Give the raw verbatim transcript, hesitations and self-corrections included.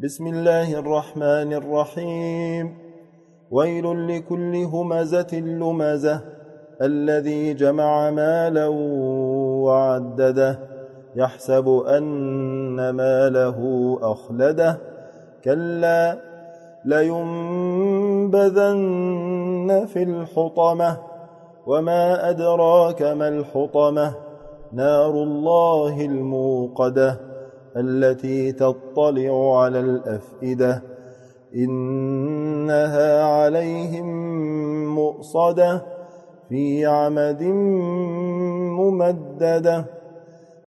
بسم الله الرحمن الرحيم ويل لكل همزة لمزة الذي جمع مالا وعدده يحسب أن ماله أخلده كلا لينبذن في الحطمة وما أدراك ما الحطمة نار الله الموقدة التي تطلع على الأفئدة إنها عليهم مؤصدة في عمد ممددة.